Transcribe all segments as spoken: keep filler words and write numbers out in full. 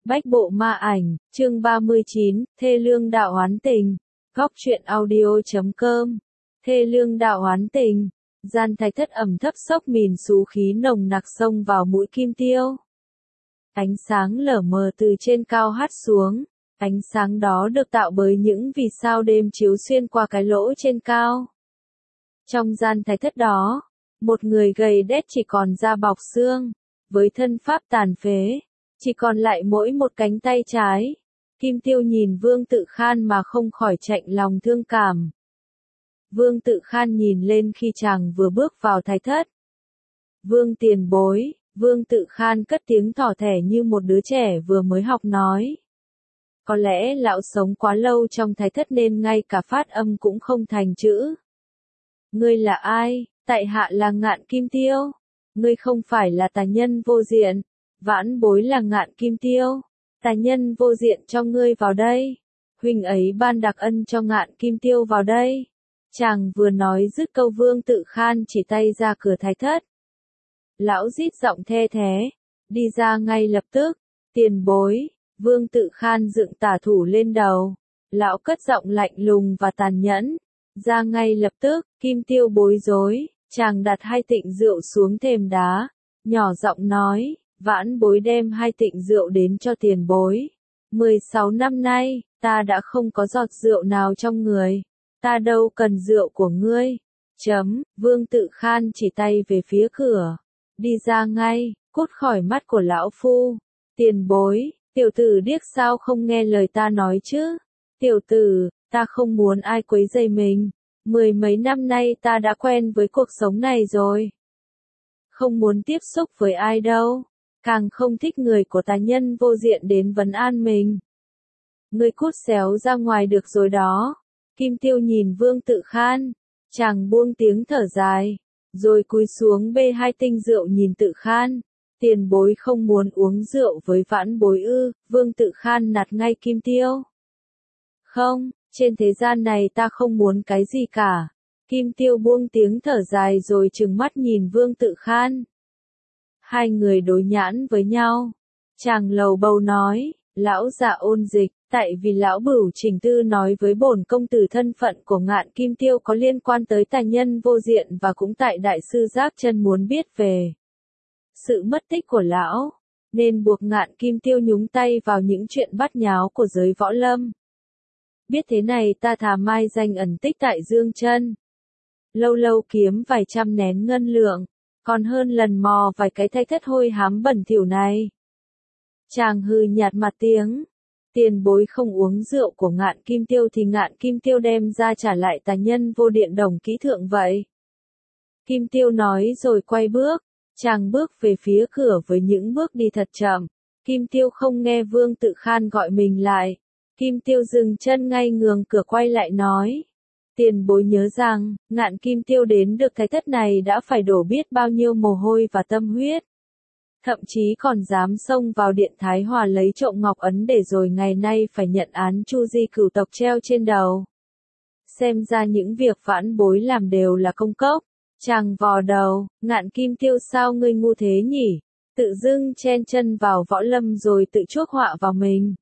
Bách bộ ma ảnh, chương ba mươi chín, thê lương đạo oán tình. Góc truyện audio chấm com. Thê lương đạo oán tình. Gian thái thất ẩm thấp sốc mìn xú khí nồng nặc xông vào mũi Kim Tiêu. Ánh sáng lờ mờ từ trên cao hắt xuống. Ánh sáng đó được tạo bởi những vì sao đêm chiếu xuyên qua cái lỗ trên cao. Trong gian thái thất đó, một người gầy đét chỉ còn da bọc xương, với thân pháp tàn phế, chỉ còn lại mỗi một cánh tay trái. Kim Tiêu nhìn Vương Tự Khan mà không khỏi chạnh lòng thương cảm. Vương Tự Khan nhìn lên khi chàng vừa bước vào thái thất. Vương tiền bối, Vương Tự Khan cất tiếng thỏ thẻ như một đứa trẻ vừa mới học nói. Có lẽ lão sống quá lâu trong thái thất nên ngay cả phát âm cũng không thành chữ. Ngươi là ai? Tại hạ là Ngạn Kim Tiêu. Ngươi không phải là tà nhân vô diện. Vãn bối là Ngạn Kim Tiêu. Tà nhân vô diện cho ngươi vào đây. Huynh ấy ban đặc ân cho Ngạn Kim Tiêu vào đây. Chàng vừa nói dứt câu Vương Tự Khan chỉ tay ra cửa thái thất. Lão rít giọng the thé. Đi ra ngay lập tức. Tiền bối. Vương Tự Khan dựng tả thủ lên đầu. Lão cất giọng lạnh lùng và tàn nhẫn. Ra ngay lập tức. Kim Tiêu bối rối. Chàng đặt hai tịnh rượu xuống thềm đá. Nhỏ giọng nói. Vãn bối đem hai tịnh rượu đến cho tiền bối. mười sáu năm nay, ta đã không có giọt rượu nào trong người. Ta đâu cần rượu của ngươi. Chấm, Vương Tự Khan chỉ tay về phía cửa. Đi ra ngay, cút khỏi mắt của lão phu. Tiền bối, tiểu tử điếc sao không nghe lời ta nói chứ. Tiểu tử, ta không muốn ai quấy rầy mình. Mười mấy năm nay ta đã quen với cuộc sống này rồi. Không muốn tiếp xúc với ai đâu. Càng không thích người của tà nhân vô diện đến vấn an mình. Ngươi cút xéo ra ngoài được rồi đó. Kim Tiêu nhìn Vương Tự Khan. Chàng buông tiếng thở dài. Rồi cúi xuống bê hai tinh rượu nhìn Tự Khan. Tiền bối không muốn uống rượu với vãn bối ư. Vương Tự Khan nạt ngay Kim Tiêu. Không, trên thế gian này ta không muốn cái gì cả. Kim Tiêu buông tiếng thở dài rồi trừng mắt nhìn Vương Tự Khan. Hai người đối nhãn với nhau. Chàng lầu bầu nói, lão già ôn dịch, tại vì lão Bửu Trình Tư nói với bổn công tử thân phận của Ngạn Kim Tiêu có liên quan tới tà nhân vô diện và cũng tại đại sư Giác Chân muốn biết về sự mất tích của lão, nên buộc Ngạn Kim Tiêu nhúng tay vào những chuyện bát nháo của giới võ lâm. Biết thế này ta thà mai danh ẩn tích tại Dương Chân. Lâu lâu kiếm vài trăm nén ngân lượng. Còn hơn lần mò vài cái thái thất hôi hám bẩn thỉu này. Chàng hừ nhạt mặt tiếng. Tiền bối không uống rượu của Ngạn Kim Tiêu thì Ngạn Kim Tiêu đem ra trả lại tà nhân vô điện đồng kỹ thượng vậy. Kim Tiêu nói rồi quay bước. Chàng bước về phía cửa với những bước đi thật chậm. Kim Tiêu không nghe Vương Tự Khan gọi mình lại. Kim Tiêu dừng chân ngay ngường cửa quay lại nói. Tiền bối nhớ rằng, Ngạn Kim Tiêu đến được thái thất này đã phải đổ biết bao nhiêu mồ hôi và tâm huyết. Thậm chí còn dám xông vào điện Thái Hòa lấy trộm ngọc ấn để rồi ngày nay phải nhận án chu di cửu tộc treo trên đầu. Xem ra những việc vãn bối làm đều là công cốc. Chàng vò đầu, Ngạn Kim Tiêu sao ngươi ngu thế nhỉ? Tự dưng chen chân vào võ lâm rồi tự chuốc họa vào mình.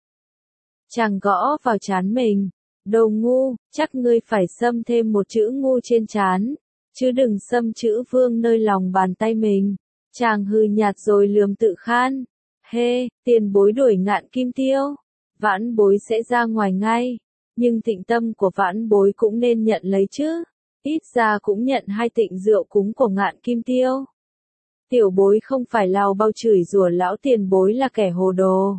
Chàng gõ vào trán mình. Đồ ngu, chắc ngươi phải xâm thêm một chữ ngu trên trán, chứ đừng xâm chữ vương nơi lòng bàn tay mình. Chàng hừ nhạt rồi lườm Tự Khan. Hê, tiền bối đuổi Ngạn Kim Tiêu. Vãn bối sẽ ra ngoài ngay. Nhưng tịnh tâm của vãn bối cũng nên nhận lấy chứ. Ít ra cũng nhận hai tịnh rượu cúng của Ngạn Kim Tiêu. Tiểu bối không phải lao bao chửi rủa lão tiền bối là kẻ hồ đồ.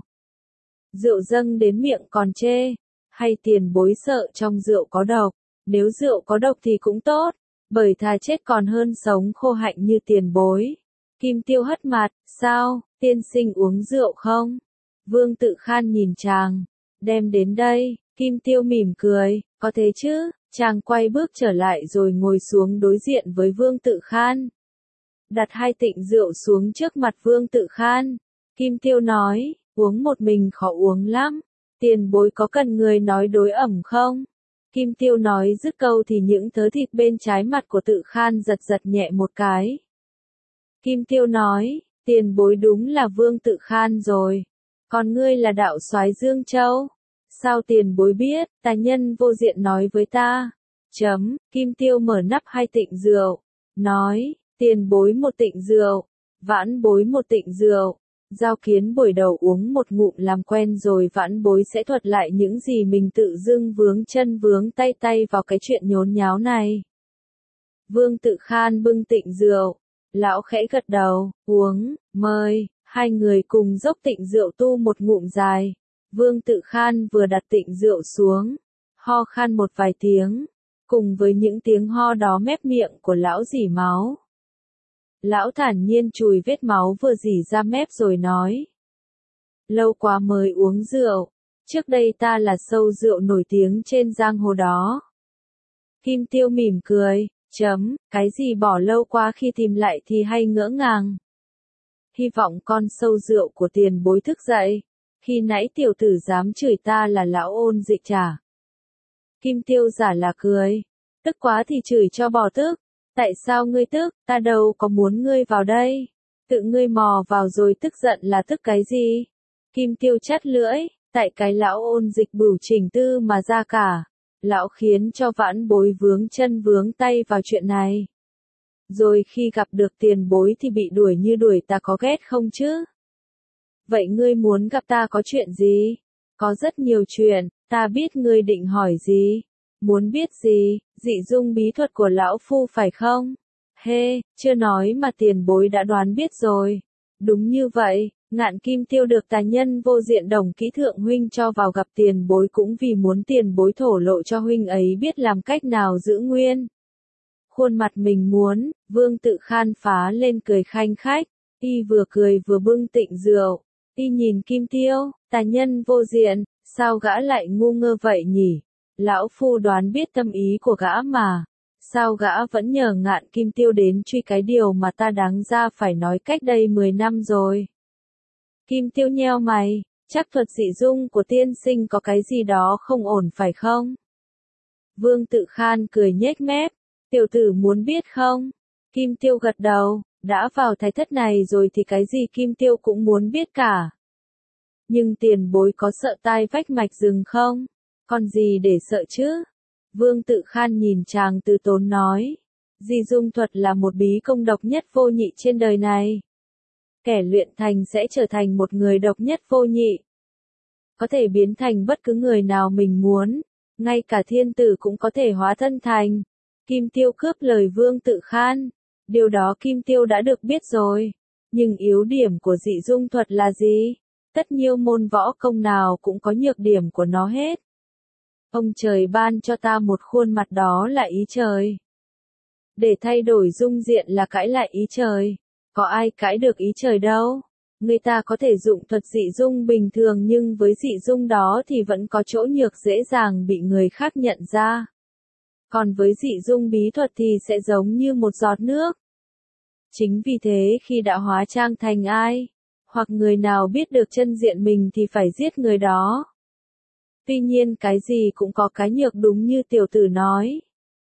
Rượu dâng đến miệng còn chê. Hay tiền bối sợ trong rượu có độc, nếu rượu có độc thì cũng tốt, bởi thà chết còn hơn sống khô hạnh như tiền bối. Kim Tiêu hất mặt, sao, tiên sinh uống rượu không? Vương Tự Khan nhìn chàng, đem đến đây, Kim Tiêu mỉm cười, có thế chứ, chàng quay bước trở lại rồi ngồi xuống đối diện với Vương Tự Khan. Đặt hai tịnh rượu xuống trước mặt Vương Tự Khan, Kim Tiêu nói, uống một mình khó uống lắm. Tiền bối có cần người nói đối ẩm không? Kim Tiêu nói dứt câu thì những thớ thịt bên trái mặt của Tự Khan giật giật nhẹ một cái. Kim Tiêu nói, tiền bối đúng là Vương Tự Khan rồi. Còn ngươi là đạo soái Dương Châu. Sao tiền bối biết, tà nhân vô diện nói với ta. Chấm, Kim Tiêu mở nắp hai tịnh rượu. Nói, tiền bối một tịnh rượu, vãn bối một tịnh rượu. Giao Kiến buổi đầu uống một ngụm làm quen rồi vãn bối sẽ thuật lại những gì mình tự dưng vướng chân vướng tay tay vào cái chuyện nhốn nháo này. Vương Tự Khan bưng tịnh rượu, lão khẽ gật đầu, uống, mời, hai người cùng dốc tịnh rượu tu một ngụm dài. Vương Tự Khan vừa đặt tịnh rượu xuống, ho khan một vài tiếng, cùng với những tiếng ho đó mép miệng của lão rỉ máu. Lão thản nhiên chùi vết máu vừa rỉ ra mép rồi nói. Lâu quá mới uống rượu, trước đây ta là sâu rượu nổi tiếng trên giang hồ đó. Kim Tiêu mỉm cười, chấm, cái gì bỏ lâu quá khi tìm lại thì hay ngỡ ngàng. Hy vọng con sâu rượu của tiền bối thức dậy, khi nãy tiểu tử dám chửi ta là lão ôn dịch trả. Kim Tiêu giả là cười, tức quá thì chửi cho bỏ tức. Tại sao ngươi tức, ta đâu có muốn ngươi vào đây. Tự ngươi mò vào rồi tức giận là tức cái gì? Kim Tiêu chắt lưỡi, tại cái lão ôn dịch bửu trình tư mà ra cả. Lão khiến cho vãn bối vướng chân vướng tay vào chuyện này. Rồi khi gặp được tiền bối thì bị đuổi như đuổi ta có ghét không chứ? Vậy ngươi muốn gặp ta có chuyện gì? Có rất nhiều chuyện, ta biết ngươi định hỏi gì. Muốn biết gì, dị dung bí thuật của lão phu phải không? Hê, chưa nói mà tiền bối đã đoán biết rồi. Đúng như vậy, Ngạn Kim Tiêu được tà nhân vô diện Đồng Kỹ Thượng huynh cho vào gặp tiền bối cũng vì muốn tiền bối thổ lộ cho huynh ấy biết làm cách nào giữ nguyên. Khuôn mặt mình muốn, Vương Tự Khan phá lên cười khanh khách, y vừa cười vừa bưng tịnh rượu, y nhìn Kim Tiêu, tà nhân vô diện, sao gã lại ngu ngơ vậy nhỉ? Lão phu đoán biết tâm ý của gã mà, sao gã vẫn nhờ Ngạn Kim Tiêu đến truy cái điều mà ta đáng ra phải nói cách đây mười năm rồi. Kim Tiêu nheo mày, chắc thuật dị dung của tiên sinh có cái gì đó không ổn phải không? Vương Tự Khan cười nhếch mép, tiểu tử muốn biết không? Kim Tiêu gật đầu, đã vào thái thất này rồi thì cái gì Kim Tiêu cũng muốn biết cả. Nhưng tiền bối có sợ tai vách mạch rừng không? Còn gì để sợ chứ? Vương Tự Khan nhìn chàng từ tốn nói. Dị dung thuật là một bí công độc nhất vô nhị trên đời này. Kẻ luyện thành sẽ trở thành một người độc nhất vô nhị. Có thể biến thành bất cứ người nào mình muốn. Ngay cả thiên tử cũng có thể hóa thân thành. Kim Tiêu cướp lời Vương Tự Khan. Điều đó Kim Tiêu đã được biết rồi. Nhưng yếu điểm của dị dung thuật là gì? Tất nhiêu môn võ công nào cũng có nhược điểm của nó hết. Ông trời ban cho ta một khuôn mặt đó là ý trời. Để thay đổi dung diện là cãi lại ý trời. Có ai cãi được ý trời đâu. Người ta có thể dụng thuật dị dung bình thường nhưng với dị dung đó thì vẫn có chỗ nhược dễ dàng bị người khác nhận ra. Còn với dị dung bí thuật thì sẽ giống như một giọt nước. Chính vì thế khi đã hóa trang thành ai, hoặc người nào biết được chân diện mình thì phải giết người đó. Tuy nhiên cái gì cũng có cái nhược đúng như tiểu tử nói.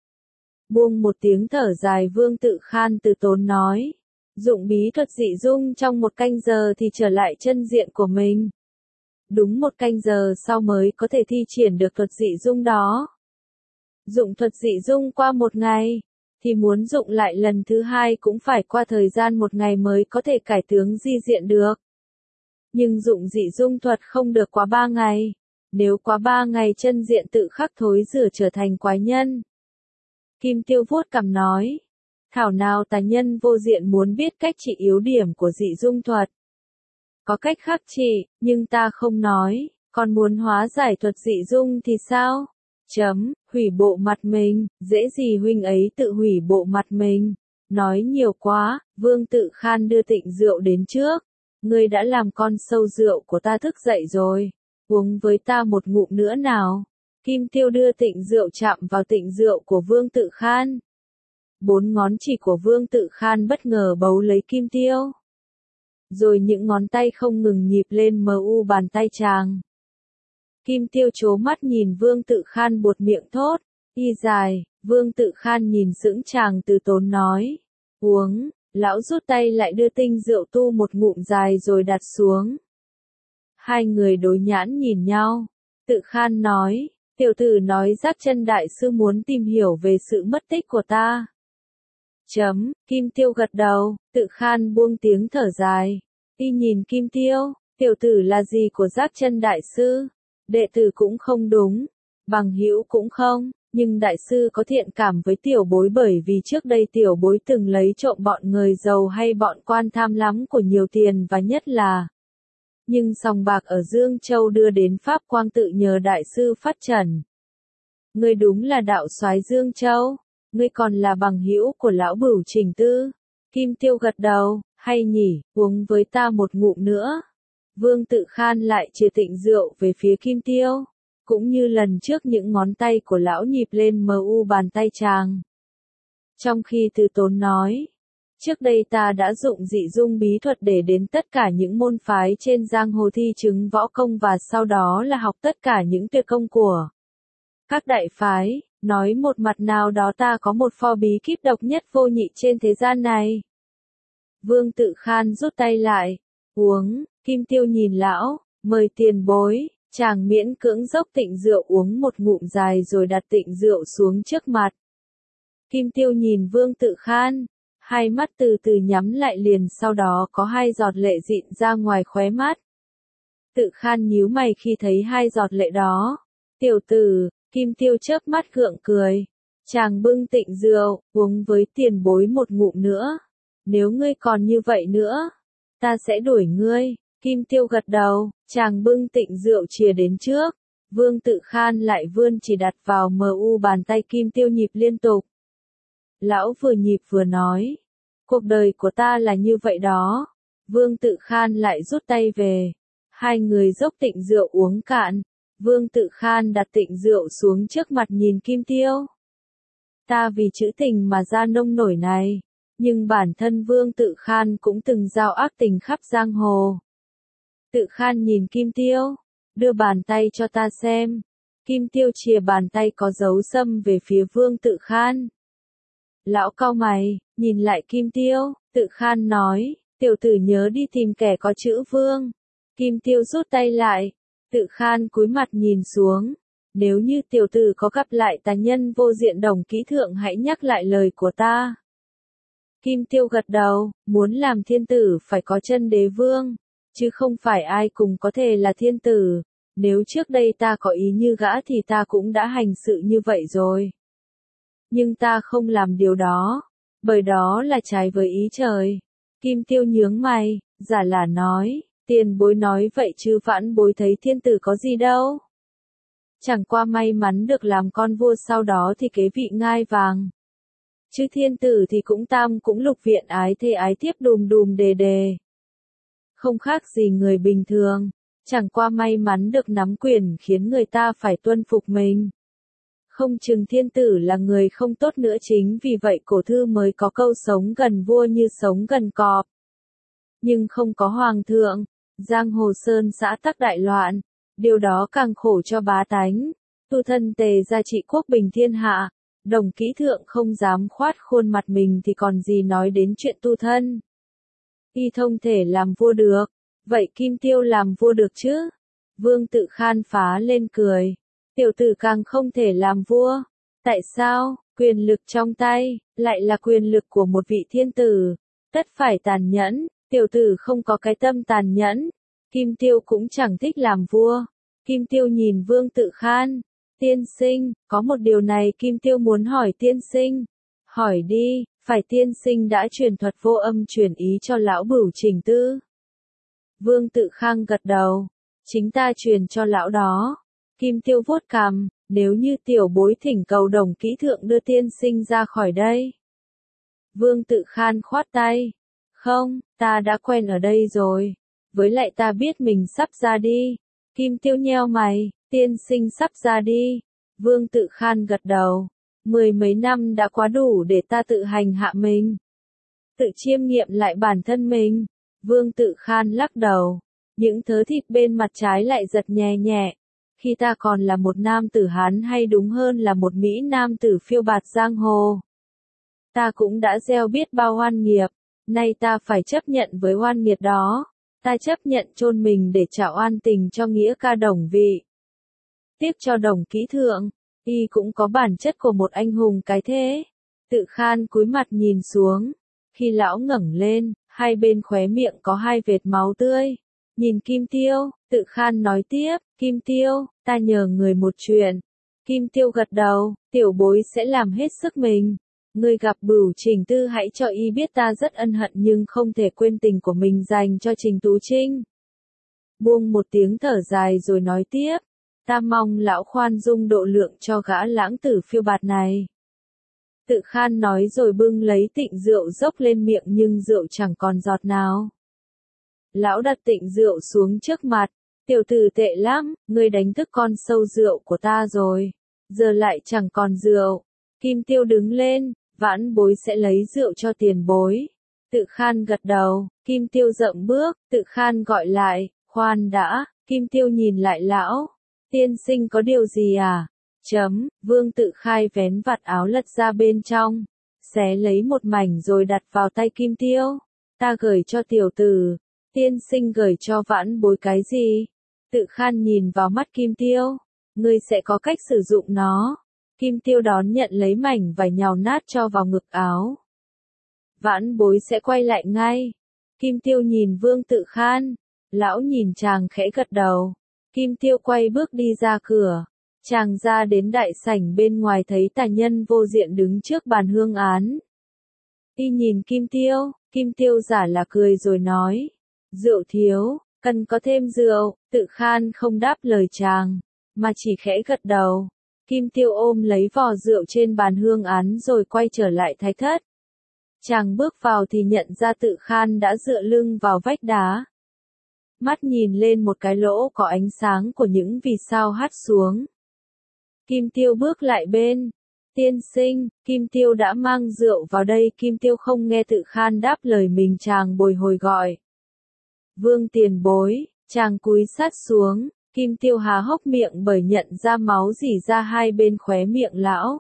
Buông một tiếng thở dài Vương Tự Khan từ tốn nói. Dụng bí thuật dị dung trong một canh giờ thì trở lại chân diện của mình. Đúng một canh giờ sau mới có thể thi triển được thuật dị dung đó. Dụng thuật dị dung qua một ngày, thì muốn dụng lại lần thứ hai cũng phải qua thời gian một ngày mới có thể cải tướng di diện được. Nhưng dụng dị dung thuật không được quá ba ngày. Nếu quá ba ngày chân diện tự khắc thối rửa trở thành quái nhân. Kim Tiêu vuốt cằm nói. Thảo nào tà nhân vô diện muốn biết cách trị yếu điểm của dị dung thuật. Có cách khác trị, nhưng ta không nói, còn muốn hóa giải thuật dị dung thì sao? Chấm, hủy bộ mặt mình, dễ gì huynh ấy tự hủy bộ mặt mình. Nói nhiều quá, Vương Tự Khan đưa tịnh rượu đến trước. Ngươi đã làm con sâu rượu của ta thức dậy rồi. Uống với ta một ngụm nữa nào. Kim Tiêu đưa tịnh rượu chạm vào tịnh rượu của Vương Tự Khan. Bốn ngón chỉ của Vương Tự Khan bất ngờ bấu lấy Kim Tiêu. Rồi những ngón tay không ngừng nhịp lên mờ u bàn tay chàng. Kim Tiêu trố mắt nhìn Vương Tự Khan buột miệng thốt. Y dài, Vương Tự Khan nhìn sững chàng từ tốn nói. Uống, lão rút tay lại đưa tinh rượu tu một ngụm dài rồi đặt xuống. Hai người đối nhãn nhìn nhau. Tự Khan nói, tiểu tử nói Giác Chân đại sư muốn tìm hiểu về sự mất tích của ta. Chấm, Kim Tiêu gật đầu, Tự Khan buông tiếng thở dài. Y nhìn Kim Tiêu, tiểu tử là gì của Giác Chân đại sư? Đệ tử cũng không đúng, bằng hữu cũng không, nhưng đại sư có thiện cảm với tiểu bối bởi vì trước đây tiểu bối từng lấy trộm bọn người giàu hay bọn quan tham lắm của nhiều tiền và nhất là nhưng sòng bạc ở Dương Châu đưa đến Pháp Quang tự nhờ đại sư phát trần. Ngươi đúng là đạo soái Dương Châu, ngươi còn là bằng hữu của lão Bửu Trình Tư. Kim Tiêu gật đầu, hay nhỉ, uống với ta một ngụm nữa. Vương Tự Khan lại chìa tịnh rượu về phía Kim Tiêu, cũng như lần trước những ngón tay của lão nhịp lên mờ u bàn tay chàng. Trong khi Từ Tốn nói, trước đây ta đã dụng dị dung bí thuật để đến tất cả những môn phái trên giang hồ thi chứng võ công và sau đó là học tất cả những tuyệt công của các đại phái, nói một mặt nào đó ta có một pho bí kíp độc nhất vô nhị trên thế gian này. Vương Tự Khan rút tay lại, uống, Kim Tiêu nhìn lão, mời tiền bối, chàng miễn cưỡng dốc tịnh rượu uống một ngụm dài rồi đặt tịnh rượu xuống trước mặt. Kim Tiêu nhìn Vương Tự Khan, hai mắt từ từ nhắm lại liền sau đó có hai giọt lệ dịn ra ngoài khóe mắt. Tự Khan nhíu mày khi thấy hai giọt lệ đó. Tiểu tử, Kim Tiêu chớp mắt gượng cười. Chàng bưng tịnh rượu, uống với tiền bối một ngụm nữa. Nếu ngươi còn như vậy nữa, ta sẽ đuổi ngươi. Kim Tiêu gật đầu, chàng bưng tịnh rượu chìa đến trước. Vương Tự Khan lại vươn chỉ đặt vào mờ u bàn tay Kim Tiêu nhịp liên tục. Lão vừa nhịp vừa nói, cuộc đời của ta là như vậy đó. Vương Tự Khan lại rút tay về. Hai người dốc tịnh rượu uống cạn. Vương Tự Khan đặt tịnh rượu xuống trước mặt nhìn Kim Tiêu. Ta vì chữ tình mà ra nông nổi này, nhưng bản thân Vương Tự Khan cũng từng giao ác tình khắp giang hồ. Tự Khan nhìn Kim Tiêu, đưa bàn tay cho ta xem. Kim Tiêu chìa bàn tay có dấu sâm về phía Vương Tự Khan. Lão cau mày, nhìn lại Kim Tiêu, Tự Khan nói, tiểu tử nhớ đi tìm kẻ có chữ Vương. Kim Tiêu rút tay lại, Tự Khan cúi mặt nhìn xuống. Nếu như tiểu tử có gặp lại tà nhân vô diện Đồng Kỹ Thượng hãy nhắc lại lời của ta. Kim Tiêu gật đầu, muốn làm thiên tử phải có chân đế vương, chứ không phải ai cùng có thể là thiên tử. Nếu trước đây ta có ý như gã thì ta cũng đã hành sự như vậy rồi. Nhưng ta không làm điều đó, bởi đó là trái với ý trời. Kim Tiêu nhướng mày, giả là nói, tiền bối nói vậy chứ vãn bối thấy thiên tử có gì đâu. Chẳng qua may mắn được làm con vua sau đó thì kế vị ngai vàng. Chứ thiên tử thì cũng tam cũng lục viện ái thê ái thiếp đùm đùm đề đề. Không khác gì người bình thường, chẳng qua may mắn được nắm quyền khiến người ta phải tuân phục mình. Không chừng thiên tử là người không tốt nữa chính vì vậy cổ thư mới có câu sống gần vua như sống gần cọp. Nhưng không có hoàng thượng, giang hồ sơn xã tắc đại loạn, điều đó càng khổ cho bá tánh. Tu thân tề gia trị quốc bình thiên hạ, Đồng Kỹ Thượng không dám khoát khuôn mặt mình thì còn gì nói đến chuyện tu thân. Y thông thể làm vua được, vậy Kim Tiêu làm vua được chứ? Vương Tự Khan phá lên cười. Tiểu tử càng không thể làm vua. Tại sao? Quyền lực trong tay, lại là quyền lực của một vị thiên tử. Tất phải tàn nhẫn, tiểu tử không có cái tâm tàn nhẫn. Kim Tiêu cũng chẳng thích làm vua. Kim Tiêu nhìn Vương Tự Khan. Tiên sinh, có một điều này Kim Tiêu muốn hỏi tiên sinh. Hỏi đi, phải tiên sinh đã truyền thuật vô âm truyền ý cho lão Bửu Trình Tư. Vương Tự Khan gật đầu. Chính ta truyền cho lão đó. Kim Tiêu vuốt cằm, nếu như tiểu bối thỉnh cầu Đồng Kỹ Thượng đưa tiên sinh ra khỏi đây. Vương Tự Khan khoát tay. Không, ta đã quen ở đây rồi. Với lại ta biết mình sắp ra đi. Kim Tiêu nheo mày, tiên sinh sắp ra đi. Vương Tự Khan gật đầu. Mười mấy năm đã quá đủ để ta tự hành hạ mình. Tự chiêm nghiệm lại bản thân mình. Vương Tự Khan lắc đầu. Những thớ thịt bên mặt trái lại giật nhẹ nhẹ. Khi ta còn là một nam tử Hán hay đúng hơn là một Mỹ nam tử phiêu bạt giang hồ. Ta cũng đã gieo biết bao oan nghiệp, nay ta phải chấp nhận với oan nghiệt đó. Ta chấp nhận chôn mình để trả oan tình cho nghĩa ca Đồng vị. Tiếc cho Đồng kỹ thượng, y cũng có bản chất của một anh hùng cái thế. Tự Khan cúi mặt nhìn xuống. Khi lão ngẩng lên, hai bên khóe miệng có hai vệt máu tươi. Nhìn Kim Tiêu, Tự Khan nói tiếp, Kim Tiêu, ta nhờ người một chuyện. Kim Tiêu gật đầu, tiểu bối sẽ làm hết sức mình. Ngươi gặp Bửu Trình Tư hãy cho y biết ta rất ân hận nhưng không thể quên tình của mình dành cho Trình Tú Trinh. Buông một tiếng thở dài rồi nói tiếp, ta mong lão khoan dung độ lượng cho gã lãng tử phiêu bạt này. Tự Khan nói rồi bưng lấy tịnh rượu dốc lên miệng nhưng rượu chẳng còn giọt nào. Lão đặt tịnh rượu xuống trước mặt, tiểu tử tệ lắm, ngươi đánh thức con sâu rượu của ta rồi, giờ lại chẳng còn rượu. Kim Tiêu đứng lên, vãn bối sẽ lấy rượu cho tiền bối. Tự Khan gật đầu, Kim Tiêu dậm bước, Tự Khan gọi lại, khoan đã, Kim Tiêu nhìn lại lão, tiên sinh có điều gì à? Chấm, Vương Tự Khai vén vạt áo lật ra bên trong, xé lấy một mảnh rồi đặt vào tay Kim Tiêu. Ta gửi cho tiểu tử, tiên sinh gửi cho vãn bối cái gì? Tự Khan nhìn vào mắt Kim Tiêu, ngươi sẽ có cách sử dụng nó. Kim Tiêu đón nhận lấy mảnh vải nhào nát cho vào ngực áo. Vãn bối sẽ quay lại ngay. Kim Tiêu nhìn Vương Tự Khan, lão nhìn chàng khẽ gật đầu. Kim Tiêu quay bước đi ra cửa. Chàng ra đến đại sảnh bên ngoài thấy Tà Nhân Vô Diện đứng trước bàn hương án. Y nhìn Kim Tiêu, Kim Tiêu giả là cười rồi nói, rượu thiếu, cần có thêm rượu. Tự Khan không đáp lời chàng, mà chỉ khẽ gật đầu. Kim Tiêu ôm lấy vò rượu trên bàn hương án rồi quay trở lại thái thất. Chàng bước vào thì nhận ra Tự Khan đã dựa lưng vào vách đá. Mắt nhìn lên một cái lỗ có ánh sáng của những vì sao hắt xuống. Kim Tiêu bước lại bên. Tiên sinh, Kim Tiêu đã mang rượu vào đây. Kim Tiêu không nghe Tự Khan đáp lời mình, chàng bồi hồi gọi. Vương tiền bối, chàng cúi sát xuống. Kim Tiêu há hốc miệng bởi nhận ra máu rỉ ra hai bên khóe miệng lão.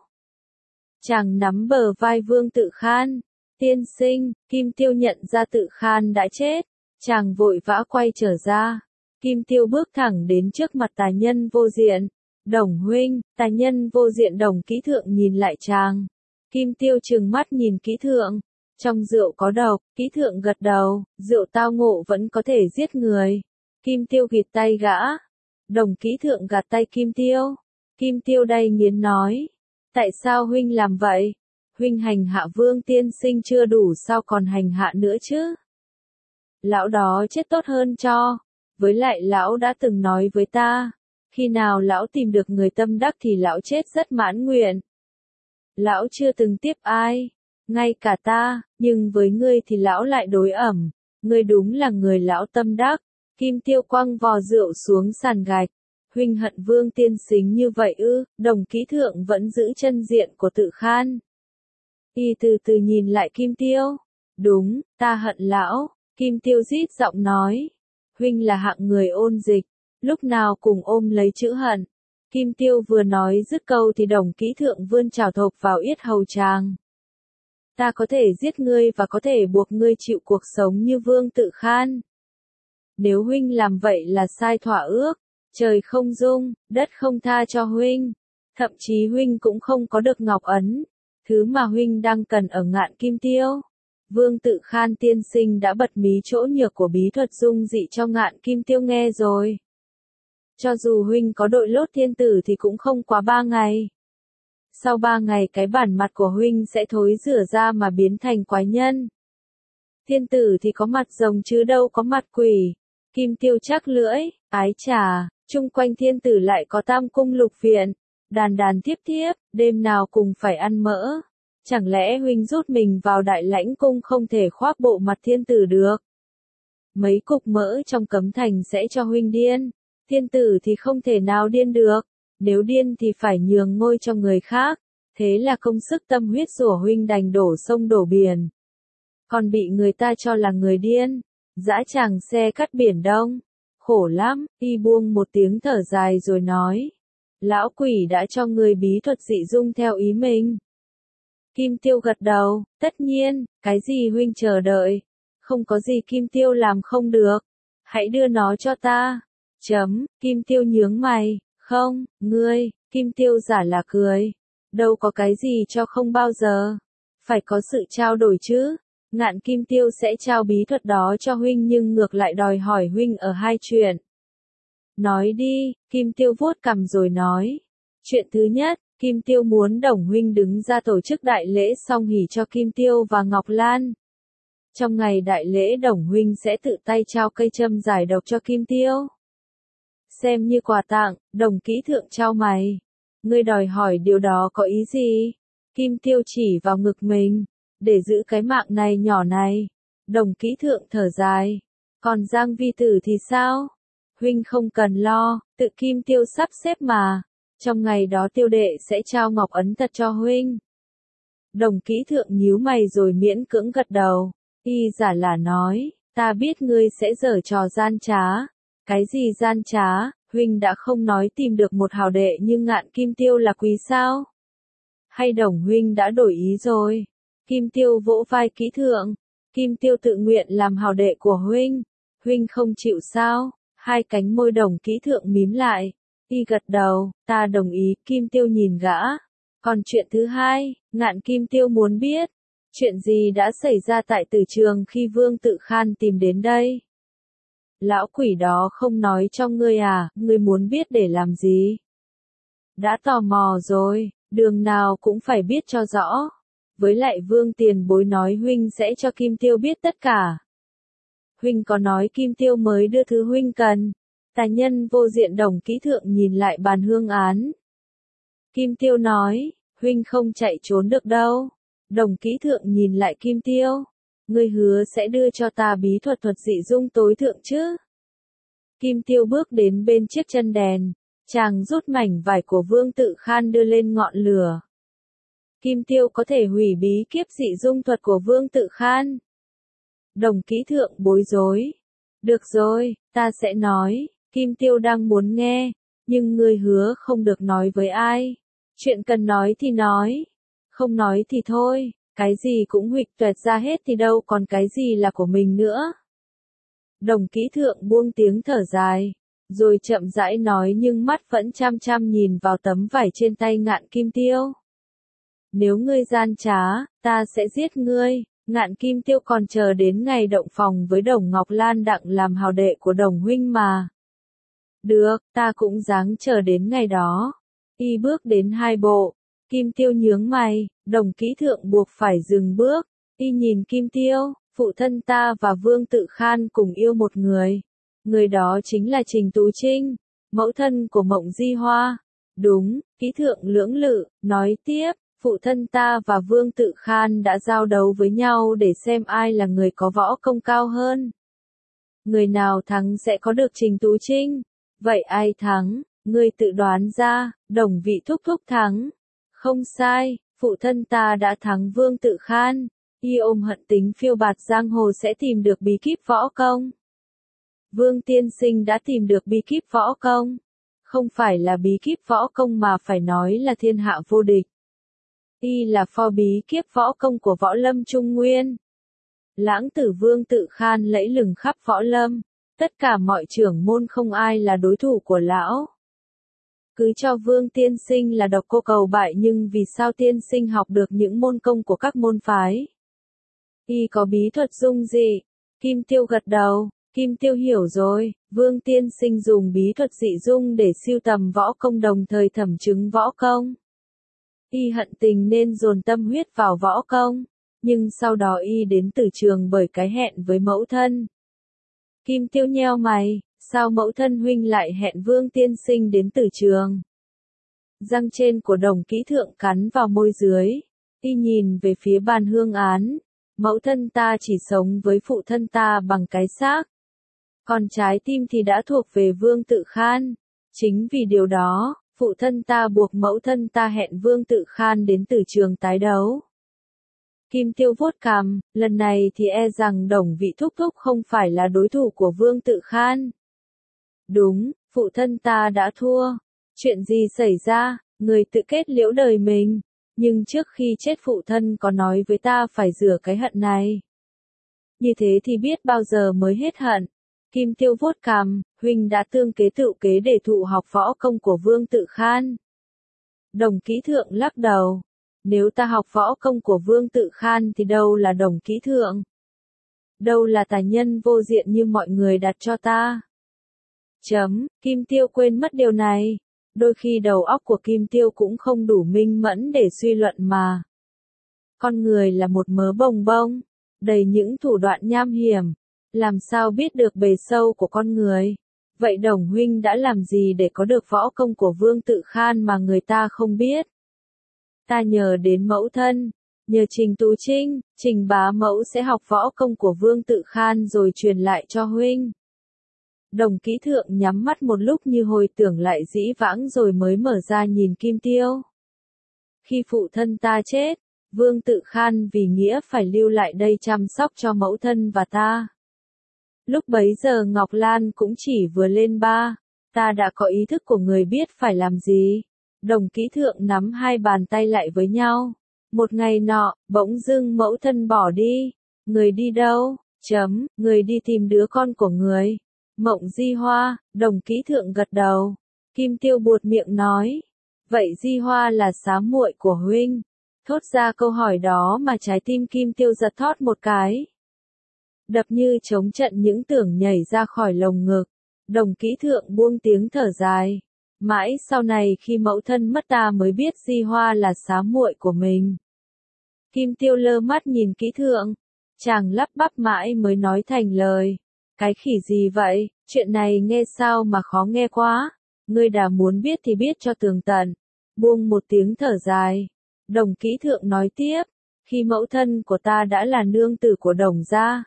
Chàng nắm bờ vai Vương Tự Khan. Tiên sinh, Kim Tiêu nhận ra Tự Khan đã chết. Chàng vội vã quay trở ra. Kim Tiêu bước thẳng đến trước mặt Tà Nhân Vô Diện. Đồng huynh, Tà Nhân Vô Diện Đồng kỹ thượng nhìn lại chàng. Kim Tiêu trừng mắt nhìn kỹ thượng. Trong rượu có độc, kỹ thượng gật đầu, rượu tao ngộ vẫn có thể giết người. Kim Tiêu gịt tay gã. Đồng kỹ thượng gạt tay Kim Tiêu. Kim Tiêu đay nghiến nói. Tại sao huynh làm vậy? Huynh hành hạ Vương tiên sinh chưa đủ sao còn hành hạ nữa chứ? Lão đó chết tốt hơn cho. Với lại lão đã từng nói với ta. Khi nào lão tìm được người tâm đắc thì lão chết rất mãn nguyện. Lão chưa từng tiếp ai. Ngay cả ta, nhưng với ngươi thì lão lại đối ẩm. Ngươi đúng là người lão tâm đắc. Kim Tiêu quăng vò rượu xuống sàn gạch. Huynh hận Vương tiên sinh như vậy ư? Đồng kỹ thượng vẫn giữ chân diện của Tự Khan. Y từ từ nhìn lại Kim Tiêu. Đúng, ta hận lão. Kim Tiêu rít giọng nói. Huynh là hạng người ôn dịch. Lúc nào cùng ôm lấy chữ hận. Kim Tiêu vừa nói dứt câu thì đồng kỹ thượng vươn chảo thộp vào yết hầu chàng. Ta có thể giết ngươi và có thể buộc ngươi chịu cuộc sống như Vương Tự Khan. Nếu huynh làm vậy là sai thỏa ước. Trời không dung, đất không tha cho huynh. Thậm chí huynh cũng không có được ngọc ấn. Thứ mà huynh đang cần ở Ngạn Kim Tiêu. Vương Tự Khan tiên sinh đã bật mí chỗ nhược của bí thuật dung dị cho Ngạn Kim Tiêu nghe rồi. Cho dù huynh có đội lốt thiên tử thì cũng không quá ba ngày. Sau ba ngày cái bản mặt của huynh sẽ thối rửa ra mà biến thành quái nhân. Thiên tử thì có mặt rồng chứ đâu có mặt quỷ. Kim Tiêu chắc lưỡi, ái chà, chung quanh thiên tử lại có tam cung lục viện. Đàn đàn thiếp thiếp, đêm nào cùng phải ăn mỡ. Chẳng lẽ huynh rút mình vào đại lãnh cung không thể khoác bộ mặt thiên tử được? Mấy cục mỡ trong cấm thành sẽ cho huynh điên. Thiên tử thì không thể nào điên được. Nếu điên thì phải nhường ngôi cho người khác. Thế là công sức tâm huyết của huynh đành đổ sông đổ biển. Còn bị người ta cho là người điên. Dã tràng xe cắt biển đông. Khổ lắm, y buông một tiếng thở dài rồi nói. Lão quỷ đã cho người bí thuật dị dung theo ý mình. Kim Tiêu gật đầu, tất nhiên, cái gì huynh chờ đợi. Không có gì Kim Tiêu làm không được. Hãy đưa nó cho ta. Chấm, Kim Tiêu nhướng mày, không, ngươi, Kim Tiêu giả là cười. Đâu có cái gì cho không bao giờ. Phải có sự trao đổi chứ. Ngạn Kim Tiêu sẽ trao bí thuật đó cho huynh nhưng ngược lại đòi hỏi huynh ở hai chuyện. Nói đi, Kim Tiêu vuốt cằm rồi nói. Chuyện thứ nhất, Kim Tiêu muốn Đồng huynh đứng ra tổ chức đại lễ song hỷ cho Kim Tiêu và Ngọc Lan. Trong ngày đại lễ Đồng huynh sẽ tự tay trao cây châm giải độc cho Kim Tiêu. Xem như quà tặng, Đồng kỹ thượng trao mày. Ngươi đòi hỏi điều đó có ý gì? Kim Tiêu chỉ vào ngực mình. Để giữ cái mạng này nhỏ này. Đồng kỹ thượng thở dài. Còn Giang vi tử thì sao? Huynh không cần lo, tự Kim Tiêu sắp xếp mà. Trong ngày đó Tiêu đệ sẽ trao ngọc ấn thật cho huynh. Đồng kỹ thượng nhíu mày rồi miễn cưỡng gật đầu. Y giả là nói, ta biết ngươi sẽ giở trò gian trá. Cái gì gian trá, huynh đã không nói tìm được một hào đệ như Ngạn Kim Tiêu là quý sao? Hay Đồng huynh đã đổi ý rồi? Kim Tiêu vỗ vai kỹ thượng. Kim Tiêu tự nguyện làm hào đệ của huynh. Huynh không chịu sao? Hai cánh môi Đồng kỹ thượng mím lại. Y gật đầu, ta đồng ý. Kim Tiêu nhìn gã. Còn chuyện thứ hai, Ngạn Kim Tiêu muốn biết. Chuyện gì đã xảy ra tại Tử Trường khi Vương Tự Khan tìm đến đây? Lão quỷ đó không nói cho ngươi à, ngươi muốn biết để làm gì? Đã tò mò rồi, đường nào cũng phải biết cho rõ. Với lại Vương tiền bối nói huynh sẽ cho Kim Tiêu biết tất cả. Huynh có nói Kim Tiêu mới đưa thứ huynh cần. Tài nhân vô diện Đồng kỹ thượng nhìn lại bàn hương án. Kim Tiêu nói, huynh không chạy trốn được đâu. Đồng kỹ thượng nhìn lại Kim Tiêu. Ngươi hứa sẽ đưa cho ta bí thuật thuật dị dung tối thượng chứ? Kim Tiêu bước đến bên chiếc chân đèn. Chàng rút mảnh vải của Vương Tự Khan đưa lên ngọn lửa. Kim Tiêu có thể hủy bí kiếp dị dung thuật của Vương Tự Khan. Đồng kỹ thượng bối rối. Được rồi, ta sẽ nói. Kim Tiêu đang muốn nghe. Nhưng ngươi hứa không được nói với ai. Chuyện cần nói thì nói. Không nói thì thôi. Cái gì cũng huỵch toẹt ra hết thì đâu còn cái gì là của mình nữa. Đồng kỹ thượng buông tiếng thở dài. Rồi chậm rãi nói nhưng mắt vẫn chăm chăm nhìn vào tấm vải trên tay Ngạn Kim Tiêu. Nếu ngươi gian trá, ta sẽ giết ngươi. Ngạn Kim Tiêu còn chờ đến ngày động phòng với Đồng Ngọc Lan đặng làm hào đệ của Đồng huynh mà. Được, ta cũng dáng chờ đến ngày đó. Y bước đến hai bộ. Kim Tiêu nhướng mày, Đồng kỹ thượng buộc phải dừng bước. Y nhìn Kim Tiêu, phụ thân ta và Vương Tự Khan cùng yêu một người. Người đó chính là Trình Tú Trinh, mẫu thân của Mộng Di Hoa. Đúng, kỹ thượng lưỡng lự, nói tiếp. Phụ thân ta và Vương Tự Khan đã giao đấu với nhau để xem ai là người có võ công cao hơn. Người nào thắng sẽ có được Trình Tú Trinh. Vậy ai thắng? Ngươi tự đoán ra. Đồng vị thúc thúc thắng. Không sai, phụ thân ta đã thắng Vương Tự Khan. Y ôm hận tính phiêu bạt giang hồ sẽ tìm được bí kíp võ công. Vương tiên sinh đã tìm được bí kíp võ công. Không phải là bí kíp võ công mà phải nói là thiên hạ vô địch. Y là pho bí kiếp võ công của võ lâm Trung Nguyên. Lãng tử Vương Tự Khan lẫy lừng khắp võ lâm. Tất cả mọi trưởng môn không ai là đối thủ của lão. Cứ cho Vương tiên sinh là độc cô cầu bại nhưng vì sao tiên sinh học được những môn công của các môn phái? Y có bí thuật dung dị. Kim Tiêu gật đầu. Kim Tiêu hiểu rồi. Vương tiên sinh dùng bí thuật dị dung để siêu tầm võ công đồng thời thẩm chứng võ công. Y hận tình nên dồn tâm huyết vào võ công, nhưng sau đó y đến Tử Trường bởi cái hẹn với mẫu thân. Kim Tiêu nheo mày, sao mẫu thân huynh lại hẹn Vương tiên sinh đến Tử Trường? Răng trên của Đồng kỹ thượng cắn vào môi dưới, y nhìn về phía bàn hương án. Mẫu thân ta chỉ sống với phụ thân ta bằng cái xác, còn trái tim thì đã thuộc về Vương Tự Khan. Chính vì điều đó, phụ thân ta buộc mẫu thân ta hẹn Vương Tự Khan đến Tử Trường tái đấu. Kim Tiêu vuốt cằm, lần này thì e rằng Đồng vị thúc thúc không phải là đối thủ của Vương Tự Khan. Đúng, phụ thân ta đã thua. Chuyện gì xảy ra? Người tự kết liễu đời mình. Nhưng trước khi chết phụ thân có nói với ta phải rửa cái hận này. Như thế thì biết bao giờ mới hết hận. Kim Tiêu vuốt cằm, huynh đã tương kế tự kế để thụ học võ công của Vương Tự Khan. Đồng Ký Thượng lắc đầu. Nếu ta học võ công của Vương Tự Khan thì đâu là Đồng Ký Thượng? Đâu là tài nhân vô diện như mọi người đặt cho ta? Chấm, Kim Tiêu quên mất điều này. Đôi khi đầu óc của Kim Tiêu cũng không đủ minh mẫn để suy luận mà. Con người là một mớ bồng bông, đầy những thủ đoạn nham hiểm. Làm sao biết được bề sâu của con người? Vậy Đồng huynh đã làm gì để có được võ công của Vương Tự Khan mà người ta không biết? Ta nhờ đến mẫu thân, nhờ Trình Tú Trinh, Trình bá mẫu sẽ học võ công của Vương Tự Khan rồi truyền lại cho huynh. Đồng Ký Thượng nhắm mắt một lúc như hồi tưởng lại dĩ vãng rồi mới mở ra nhìn Kim Tiêu. Khi phụ thân ta chết, Vương Tự Khan vì nghĩa phải lưu lại đây chăm sóc cho mẫu thân và ta. Lúc bấy giờ Ngọc Lan cũng chỉ vừa lên ba, ta đã có ý thức của người biết phải làm gì. Đồng Ký Thượng nắm hai bàn tay lại với nhau. Một ngày nọ, bỗng dưng mẫu thân bỏ đi. Người đi đâu? Chấm, người đi tìm đứa con của người. Mộng Di Hoa. Đồng Ký Thượng gật đầu. Kim Tiêu buột miệng nói. Vậy Di Hoa là xá muội của huynh? Thốt ra câu hỏi đó mà trái tim Kim Tiêu giật thót một cái. Đập như trống trận những tưởng nhảy ra khỏi lồng ngực. Đồng Ký Thượng buông tiếng thở dài. Mãi sau này khi mẫu thân mất ta mới biết Di Hoa là xá muội của mình. Kim Tiêu lơ mắt nhìn Ký Thượng. Chàng lắp bắp mãi mới nói thành lời. Cái khỉ gì vậy, chuyện này nghe sao mà khó nghe quá. Ngươi đã muốn biết thì biết cho tường tận. Buông một tiếng thở dài. Đồng Ký Thượng nói tiếp. Khi mẫu thân của ta đã là nương tử của Đồng gia.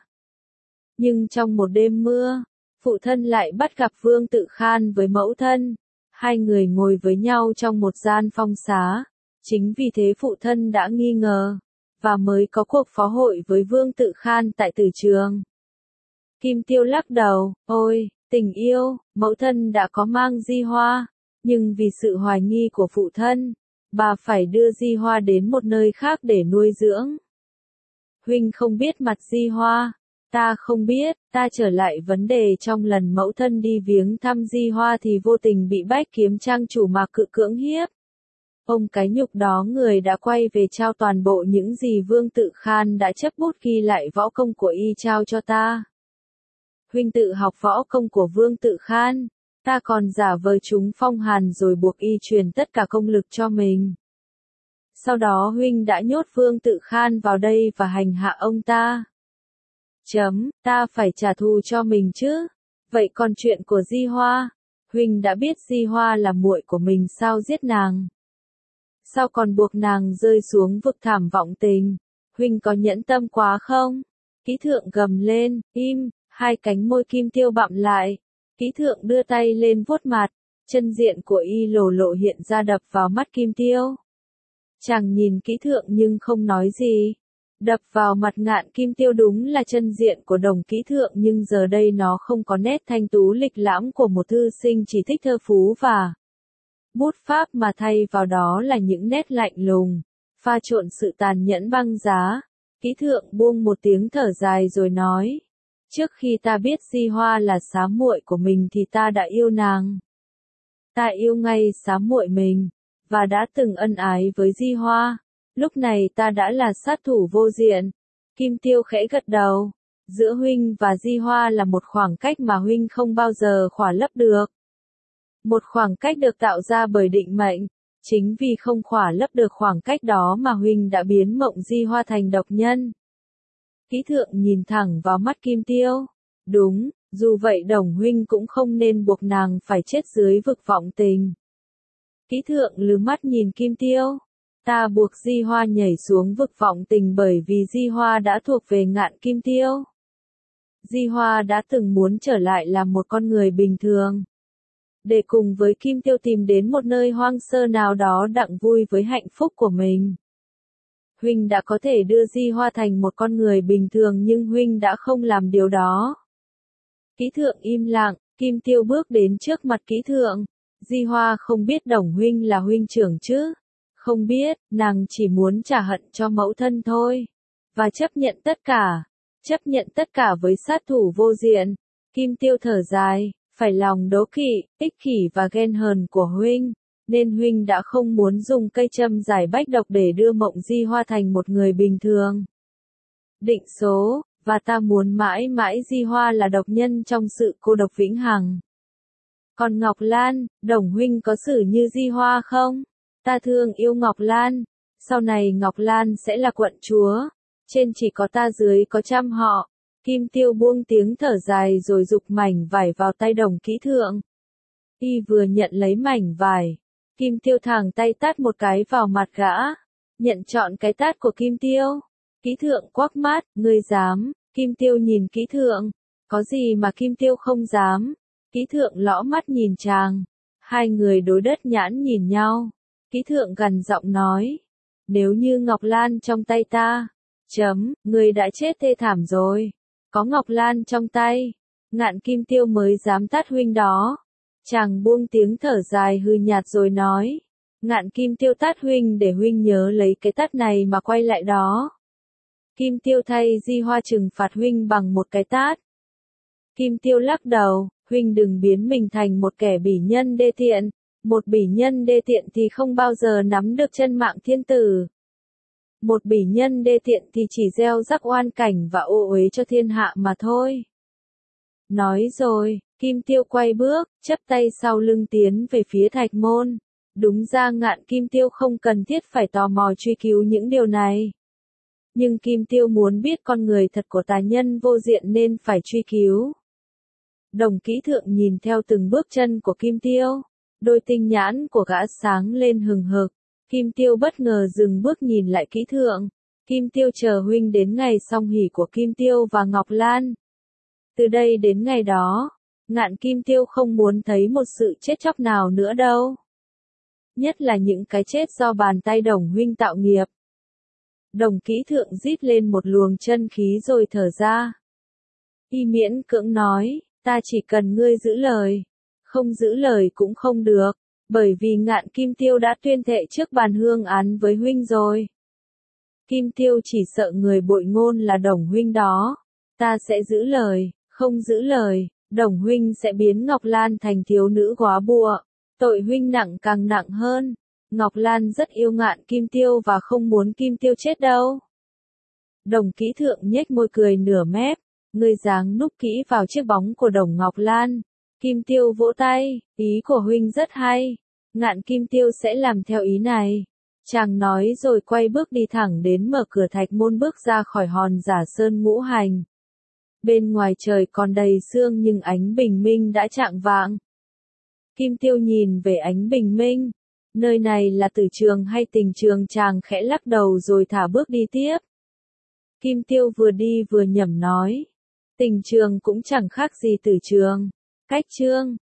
Nhưng trong một đêm mưa, phụ thân lại bắt gặp Vương Tự Khan với mẫu thân. Hai người ngồi với nhau trong một gian phong xá. Chính vì thế phụ thân đã nghi ngờ, và mới có cuộc phó hội với Vương Tự Khan tại tử trường. Kim Tiêu lắc đầu, ôi, tình yêu, mẫu thân đã có mang Di Hoa, nhưng vì sự hoài nghi của phụ thân, bà phải đưa Di Hoa đến một nơi khác để nuôi dưỡng. Huynh không biết mặt Di Hoa. Ta không biết, ta trở lại vấn đề trong lần mẫu thân đi viếng thăm Di Hoa thì vô tình bị Bách Kiếm trang chủ Mạc Cự cưỡng hiếp. Ông cái nhục đó người đã quay về trao toàn bộ những gì Vương Tự Khan đã chấp bút ghi lại võ công của y trao cho ta. Huynh tự học võ công của Vương Tự Khan, ta còn giả vờ chúng phong hàn rồi buộc y truyền tất cả công lực cho mình. Sau đó huynh đã nhốt Vương Tự Khan vào đây và hành hạ ông ta. Chấm, ta phải trả thù cho mình chứ. Vậy còn chuyện của Di Hoa, huynh đã biết Di Hoa là muội của mình sao giết nàng? Sao còn buộc nàng rơi xuống vực thảm vọng tình? Huynh có nhẫn tâm quá không? Ký Thượng gầm lên, im, hai cánh môi Kim Tiêu bặm lại. Ký Thượng đưa tay lên vuốt mặt, chân diện của y lồ lộ hiện ra đập vào mắt Kim Tiêu. Chàng nhìn Ký Thượng nhưng không nói gì. Đập vào mặt Ngạn Kim Tiêu đúng là chân diện của Đồng Ký Thượng nhưng giờ đây nó không có nét thanh tú lịch lãm của một thư sinh chỉ thích thơ phú và bút pháp mà thay vào đó là những nét lạnh lùng, pha trộn sự tàn nhẫn băng giá. Ký Thượng buông một tiếng thở dài rồi nói. Trước khi ta biết Di Hoa là xá muội của mình thì ta đã yêu nàng. Ta yêu ngay xá muội mình, và đã từng ân ái với Di Hoa. Lúc này ta đã là sát thủ vô diện. Kim Tiêu khẽ gật đầu. Giữa huynh và Di Hoa là một khoảng cách mà huynh không bao giờ khỏa lấp được. Một khoảng cách được tạo ra bởi định mệnh. Chính vì không khỏa lấp được khoảng cách đó mà huynh đã biến Mộng Di Hoa thành độc nhân. Ký Thượng nhìn thẳng vào mắt Kim Tiêu. Đúng, dù vậy Đồng huynh cũng không nên buộc nàng phải chết dưới vực vọng tình. Ký Thượng lừ mắt nhìn Kim Tiêu. Ta buộc Di Hoa nhảy xuống vực vọng tình bởi vì Di Hoa đã thuộc về Ngạn Kim Tiêu. Di Hoa đã từng muốn trở lại làm một con người bình thường. Để cùng với Kim Tiêu tìm đến một nơi hoang sơ nào đó đặng vui với hạnh phúc của mình. Huynh đã có thể đưa Di Hoa thành một con người bình thường nhưng huynh đã không làm điều đó. Ký Thượng im lặng, Kim Tiêu bước đến trước mặt Ký Thượng. Di Hoa không biết Đồng huynh là huynh trưởng chứ? Không biết, nàng chỉ muốn trả hận cho mẫu thân thôi. Và chấp nhận tất cả. Chấp nhận tất cả với sát thủ vô diện. Kim Tiêu thở dài, phải lòng đố kỵ, ích kỷ và ghen hờn của huynh, nên huynh đã không muốn dùng cây châm giải bách độc để đưa Mộng Di Hoa thành một người bình thường. Định số, và ta muốn mãi mãi Di Hoa là độc nhân trong sự cô độc vĩnh hằng. Còn Ngọc Lan, Đồng huynh có xử như Di Hoa không? Ta thương yêu Ngọc Lan, sau này Ngọc Lan sẽ là quận chúa, trên chỉ có ta dưới có trăm họ. Kim Tiêu buông tiếng thở dài rồi giục mảnh vải vào tay Đồng Kỹ Thượng. Y vừa nhận lấy mảnh vải, Kim Tiêu thẳng tay tát một cái vào mặt gã, nhận trọn cái tát của Kim Tiêu. Kỹ Thượng quắc mắt, ngươi dám? Kim Tiêu nhìn Kỹ Thượng, có gì mà Kim Tiêu không dám? Kỹ Thượng lõ mắt nhìn chàng, hai người đối đất nhãn nhìn nhau. Kỹ Thượng gằn giọng nói, nếu như Ngọc Lan trong tay ta, chấm, ngươi đã chết thê thảm rồi. Có Ngọc Lan trong tay, Ngạn Kim Tiêu mới dám tát huynh đó. Chàng buông tiếng thở dài hư nhạt rồi nói, Ngạn Kim Tiêu tát huynh để huynh nhớ lấy cái tát này mà quay lại đó. Kim Tiêu thay Di Hoa trừng phạt huynh bằng một cái tát. Kim Tiêu lắc đầu, huynh đừng biến mình thành một kẻ bỉ nhân đê tiện, một bỉ nhân đê tiện thì không bao giờ nắm được chân mạng thiên tử. Một bỉ nhân đê tiện thì chỉ gieo rắc oan cảnh và ô uế cho thiên hạ mà thôi. Nói rồi, Kim Tiêu quay bước, chắp tay sau lưng tiến về phía Thạch Môn. Đúng ra Ngạn Kim Tiêu không cần thiết phải tò mò truy cứu những điều này. Nhưng Kim Tiêu muốn biết con người thật của tà nhân vô diện nên phải truy cứu. Đồng Kỹ Thượng nhìn theo từng bước chân của Kim Tiêu, đôi tinh nhãn của gã sáng lên hừng hực. Kim Tiêu bất ngờ dừng bước nhìn lại Kỹ Thượng. Kim Tiêu chờ huynh đến ngày song hỷ của Kim Tiêu và Ngọc Lan. Từ đây đến ngày đó, Ngạn Kim Tiêu không muốn thấy một sự chết chóc nào nữa đâu. Nhất là những cái chết do bàn tay Đồng huynh tạo nghiệp. Đồng Kỹ Thượng rít lên một luồng chân khí rồi thở ra. Y miễn cưỡng nói, ta chỉ cần ngươi giữ lời. Không giữ lời cũng không được, bởi vì Ngạn Kim Tiêu đã tuyên thệ trước bàn hương án với huynh rồi. Kim Tiêu chỉ sợ người bội ngôn là Đồng huynh đó. Ta sẽ giữ lời, không giữ lời, Đồng huynh sẽ biến Ngọc Lan thành thiếu nữ góa bụa. Tội huynh nặng càng nặng hơn. Ngọc Lan rất yêu Ngạn Kim Tiêu và không muốn Kim Tiêu chết đâu. Đồng Kỹ Thượng nhếch môi cười nửa mép, ngươi dáng núp kỹ vào chiếc bóng của Đồng Ngọc Lan. Kim Tiêu vỗ tay, ý của huynh rất hay. Ngạn Kim Tiêu sẽ làm theo ý này. Chàng nói rồi quay bước đi thẳng đến mở cửa Thạch Môn bước ra khỏi hòn Giả Sơn ngũ hành. Bên ngoài trời còn đầy sương nhưng ánh bình minh đã chạng vạng. Kim Tiêu nhìn về ánh bình minh. Nơi này là tử trường hay tình trường? Chàng khẽ lắc đầu rồi thả bước đi tiếp. Kim Tiêu vừa đi vừa nhẩm nói. Tình trường cũng chẳng khác gì tử trường. Cách chương